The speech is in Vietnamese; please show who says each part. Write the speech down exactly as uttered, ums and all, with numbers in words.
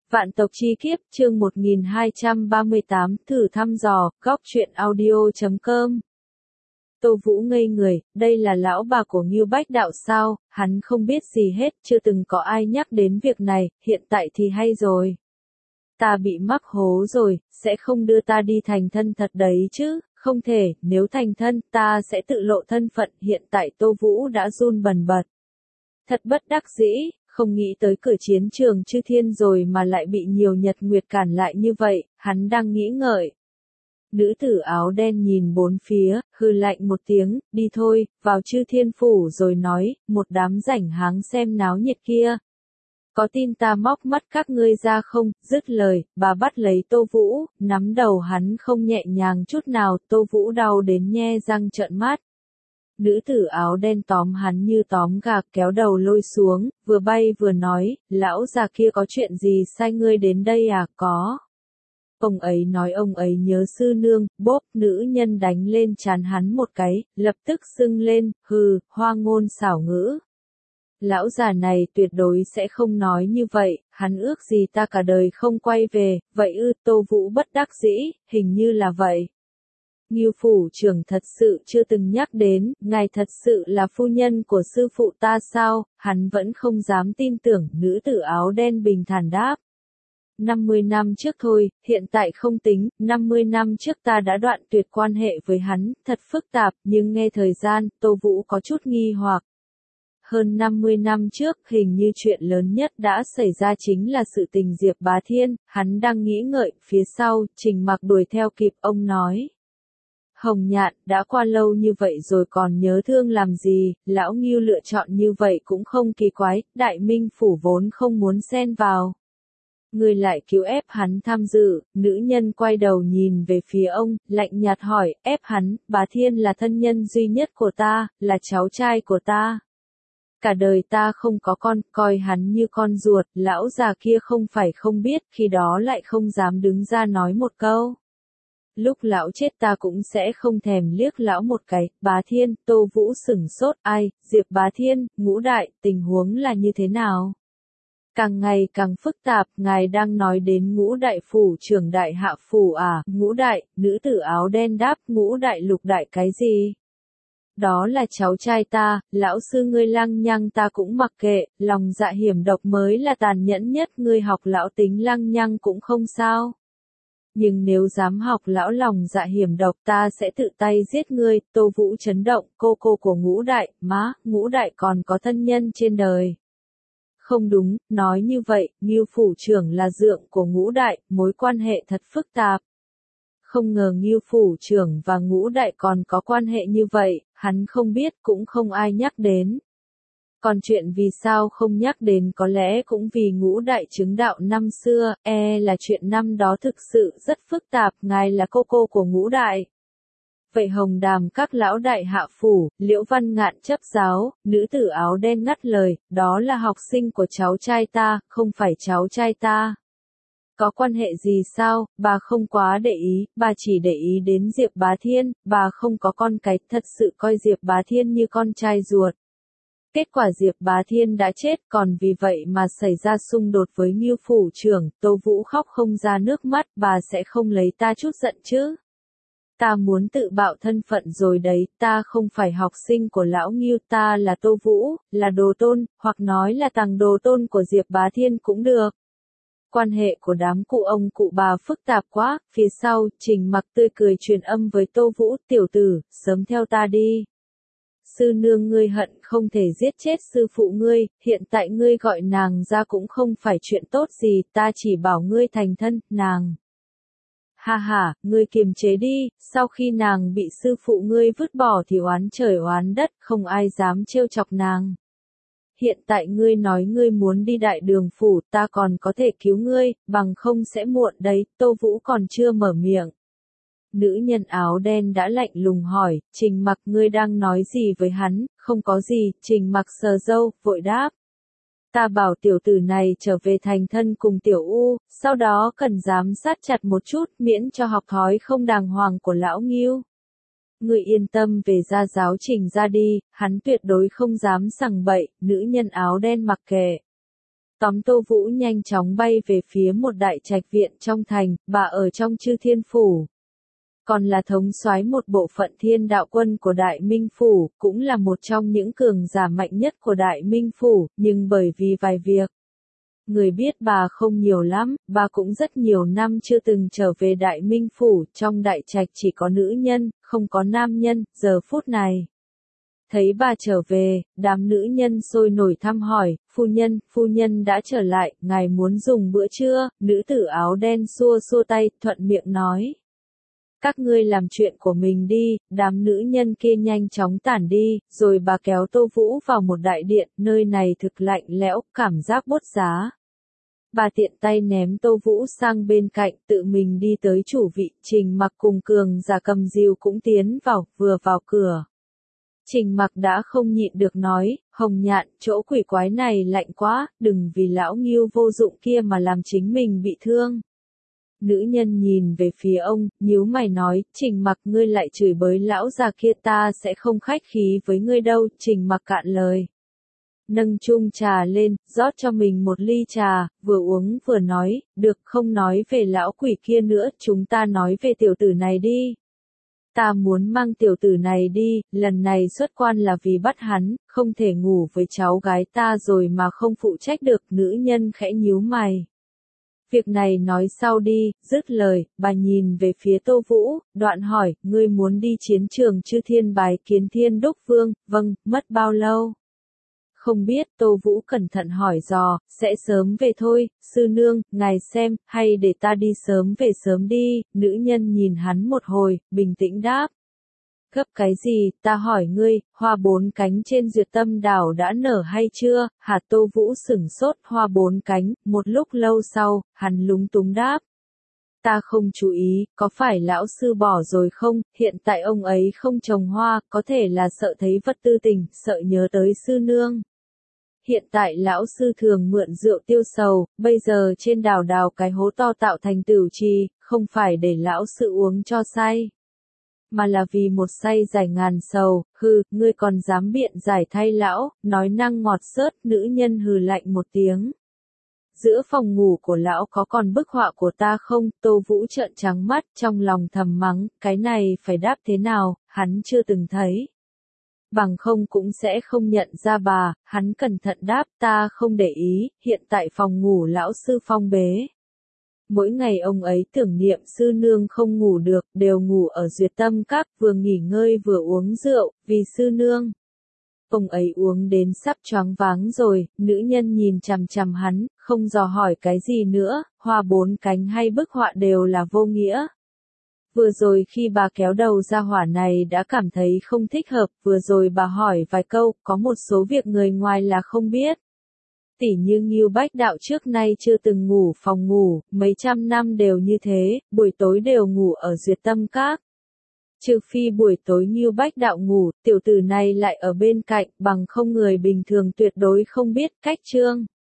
Speaker 1: Vạn tộc chi kiếp, chương một nghìn hai trăm ba mươi tám, thử thăm dò, góc truyện audio chấm com. Tô Vũ ngây người, đây là lão bà của Ngưu Bách Đạo sao, hắn không biết gì hết, chưa từng có ai nhắc đến việc này, hiện tại thì hay rồi. Ta bị mắc hố rồi, sẽ không đưa ta đi thành thân thật đấy chứ, không thể, nếu thành thân, ta sẽ tự lộ thân phận, hiện tại Tô Vũ đã run bần bật. Thật bất đắc dĩ, không nghĩ tới cửa chiến trường Chư Thiên rồi mà lại bị nhiều nhật nguyệt cản lại như vậy, hắn đang nghĩ ngợi. Nữ tử áo đen nhìn bốn phía, hừ lạnh một tiếng, đi thôi, vào Chư Thiên phủ rồi nói, một đám rảnh háng xem náo nhiệt kia. Có tin ta móc mắt các ngươi ra không, dứt lời, bà bắt lấy Tô Vũ, nắm đầu hắn không nhẹ nhàng chút nào, Tô Vũ đau đến nhe răng trợn mắt. Nữ tử áo đen tóm hắn như tóm gà kéo đầu lôi xuống, vừa bay vừa nói, lão già kia có chuyện gì sai ngươi đến đây à, có. Ông ấy nói ông ấy nhớ sư nương, bốp, nữ nhân đánh lên trán hắn một cái, lập tức sưng lên, hừ, hoa ngôn xảo ngữ. Lão già này tuyệt đối sẽ không nói như vậy, hắn ước gì ta cả đời không quay về, vậy ư, Tô Vũ bất đắc dĩ, hình như là vậy. Ngưu phủ trưởng thật sự chưa từng nhắc đến, ngài thật sự là phu nhân của sư phụ ta sao, hắn vẫn không dám tin tưởng, nữ tử áo đen bình thản đáp. năm mươi năm trước thôi, hiện tại không tính, năm mươi năm trước ta đã đoạn tuyệt quan hệ với hắn, thật phức tạp, nhưng nghe thời gian, Tô Vũ có chút nghi hoặc. Hơn năm mươi năm trước, hình như chuyện lớn nhất đã xảy ra chính là sự tình Diệp Bá Thiên, hắn đang nghĩ ngợi, phía sau, Trình Mặc đuổi theo kịp, ông nói. Hồng Nhạn, đã qua lâu như vậy rồi còn nhớ thương làm gì, lão Ngưu lựa chọn như vậy cũng không kỳ quái, Đại Minh phủ vốn không muốn xen vào. Người lại cứu ép hắn tham dự, nữ nhân quay đầu nhìn về phía ông, lạnh nhạt hỏi, ép hắn, Bá Thiên là thân nhân duy nhất của ta, là cháu trai của ta. Cả đời ta không có con, coi hắn như con ruột, lão già kia không phải không biết, khi đó lại không dám đứng ra nói một câu. Lúc lão chết ta cũng sẽ không thèm liếc lão một cái, Bá Thiên, Tô Vũ sửng sốt, ai, Diệp Bá Thiên, Ngũ Đại, tình huống là như thế nào? Càng ngày càng phức tạp, ngài đang nói đến Ngũ Đại phủ trưởng Đại Hạ phủ à, Ngũ Đại, nữ tử áo đen đáp, Ngũ Đại Lục Đại cái gì? Đó là cháu trai ta, lão sư ngươi lăng nhăng ta cũng mặc kệ, lòng dạ hiểm độc mới là tàn nhẫn nhất, ngươi học lão tính lăng nhăng cũng không sao. Nhưng nếu dám học lão lòng dạ hiểm độc ta sẽ tự tay giết ngươi, Tô Vũ chấn động, cô cô của Ngũ Đại, má, Ngũ Đại còn có thân nhân trên đời. Không đúng, nói như vậy, Ngưu phủ trưởng là dượng của Ngũ Đại, mối quan hệ thật phức tạp. Không ngờ Ngưu phủ trưởng và Ngũ Đại còn có quan hệ như vậy, hắn không biết cũng không ai nhắc đến. Còn chuyện vì sao không nhắc đến có lẽ cũng vì Ngũ Đại chứng đạo năm xưa, e là chuyện năm đó thực sự rất phức tạp, ngài là cô cô của Ngũ Đại. Vậy Hồng Đàm các lão đại hạ phủ, Liễu Văn Ngạn chấp giáo, nữ tử áo đen ngắt lời, đó là học sinh của cháu trai ta, không phải cháu trai ta. Có quan hệ gì sao, bà không quá để ý, bà chỉ để ý đến Diệp Bá Thiên, bà không có con cái, thật sự coi Diệp Bá Thiên như con trai ruột. Kết quả Diệp Bá Thiên đã chết, còn vì vậy mà xảy ra xung đột với Ngưu phủ trưởng, Tô Vũ khóc không ra nước mắt, bà sẽ không lấy ta chút giận chứ. Ta muốn tự bạo thân phận rồi đấy, ta không phải học sinh của lão Ngưu, ta là Tô Vũ, là đồ tôn, hoặc nói là tàng đồ tôn của Diệp Bá Thiên cũng được. Quan hệ của đám cụ ông cụ bà phức tạp quá, phía sau, Trình Mặc tươi cười truyền âm với Tô Vũ, tiểu tử, sớm theo ta đi. Sư nương ngươi hận không thể giết chết sư phụ ngươi, hiện tại ngươi gọi nàng ra cũng không phải chuyện tốt gì, ta chỉ bảo ngươi thành thân, nàng. Ha ha, ngươi kiềm chế đi, sau khi nàng bị sư phụ ngươi vứt bỏ thì oán trời oán đất, không ai dám trêu chọc nàng. Hiện tại ngươi nói ngươi muốn đi đại đường phủ, ta còn có thể cứu ngươi, bằng không sẽ muộn đấy, Tô Vũ còn chưa mở miệng. Nữ nhân áo đen đã lạnh lùng hỏi, Trình Mặc ngươi đang nói gì với hắn, không có gì, Trình Mặc sờ râu, vội đáp. Ta bảo tiểu tử này trở về thành thân cùng tiểu U, sau đó cần giám sát chặt một chút, miễn cho học thói không đàng hoàng của lão Ngưu. Ngươi yên tâm về gia giáo Trình ra đi, hắn tuyệt đối không dám sằng bậy, nữ nhân áo đen mặc kệ. Tóm Tô Vũ nhanh chóng bay về phía một đại trạch viện trong thành, bà ở trong Chư Thiên Phủ. Còn là thống soái một bộ phận thiên đạo quân của Đại Minh Phủ, cũng là một trong những cường giả mạnh nhất của Đại Minh Phủ, nhưng bởi vì vài việc. Người biết bà không nhiều lắm, bà cũng rất nhiều năm chưa từng trở về Đại Minh Phủ, trong đại trạch chỉ có nữ nhân, không có nam nhân, giờ phút này. Thấy bà trở về, đám nữ nhân sôi nổi thăm hỏi, phu nhân, phu nhân đã trở lại, ngài muốn dùng bữa trưa, nữ tử áo đen xua xua tay, thuận miệng nói. Các ngươi làm chuyện của mình đi, đám nữ nhân kia nhanh chóng tản đi, rồi bà kéo Tô Vũ vào một đại điện, nơi này thực lạnh lẽo, cảm giác bốt giá. Bà tiện tay ném Tô Vũ sang bên cạnh, tự mình đi tới chủ vị, Trình Mặc cùng cường giả cầm diều cũng tiến vào, vừa vào cửa. Trình Mặc đã không nhịn được nói, Hồng Nhạn, chỗ quỷ quái này lạnh quá, đừng vì lão Ngưu vô dụng kia mà làm chính mình bị thương. Nữ nhân nhìn về phía ông, nhíu mày nói, Trình Mặc ngươi lại chửi bới lão già kia, ta sẽ không khách khí với ngươi đâu. Trình Mặc cạn lời. Nâng chung trà lên, rót cho mình một ly trà, vừa uống vừa nói, được không nói về lão quỷ kia nữa, chúng ta nói về tiểu tử này đi. Ta muốn mang tiểu tử này đi, lần này xuất quan là vì bắt hắn, không thể ngủ với cháu gái ta rồi mà không phụ trách được. Nữ nhân khẽ nhíu mày. Việc này nói sau đi, dứt lời, bà nhìn về phía Tô Vũ, đoạn hỏi, ngươi muốn đi chiến trường Chư Thiên bái kiến Thiên Đúc Vương, vâng, mất bao lâu? Không biết, Tô Vũ cẩn thận hỏi dò, sẽ sớm về thôi, sư nương, ngài xem, hay để ta đi sớm về sớm đi. Nữ nhân nhìn hắn một hồi, bình tĩnh đáp. Gấp cái gì, ta hỏi ngươi, hoa bốn cánh trên Duyệt Tâm đảo đã nở hay chưa? Hạt Tô Vũ sửng sốt, hoa bốn cánh, một lúc lâu sau, hắn lúng túng đáp. Ta không chú ý, có phải lão sư bỏ rồi không? Hiện tại ông ấy không trồng hoa, có thể là sợ thấy vật tư tình, sợ nhớ tới sư nương. Hiện tại lão sư thường mượn rượu tiêu sầu, bây giờ trên đảo đào cái hố to tạo thành tửu trì, không phải để lão sư uống cho say. Mà là vì một say giải ngàn sầu, hừ, ngươi còn dám biện giải thay lão, nói năng ngọt xớt. Nữ nhân hừ lạnh một tiếng. Giữa phòng ngủ của lão có còn bức họa của ta không? Tô Vũ trợn trắng mắt, trong lòng thầm mắng, cái này phải đáp thế nào, hắn chưa từng thấy. Bằng không cũng sẽ không nhận ra bà, hắn cẩn thận đáp, ta không để ý, hiện tại phòng ngủ lão sư phong bế. Mỗi ngày ông ấy tưởng niệm sư nương không ngủ được, đều ngủ ở Duyệt Tâm Các, vừa nghỉ ngơi vừa uống rượu, vì sư nương. Ông ấy uống đến sắp choáng váng rồi, nữ nhân nhìn chằm chằm hắn, không dò hỏi cái gì nữa, hoa bốn cánh hay bức họa đều là vô nghĩa. Vừa rồi khi bà kéo đầu ra hỏa này đã cảm thấy không thích hợp, vừa rồi bà hỏi vài câu, có một số việc người ngoài là không biết. Tỉ như Ngưu Bách Đạo trước nay chưa từng ngủ phòng ngủ, mấy trăm năm đều như thế, buổi tối đều ngủ ở Duyệt Tâm Các. Trừ phi buổi tối Ngưu Bách Đạo ngủ, tiểu tử này lại ở bên cạnh, bằng không người bình thường tuyệt đối không biết. Cách chương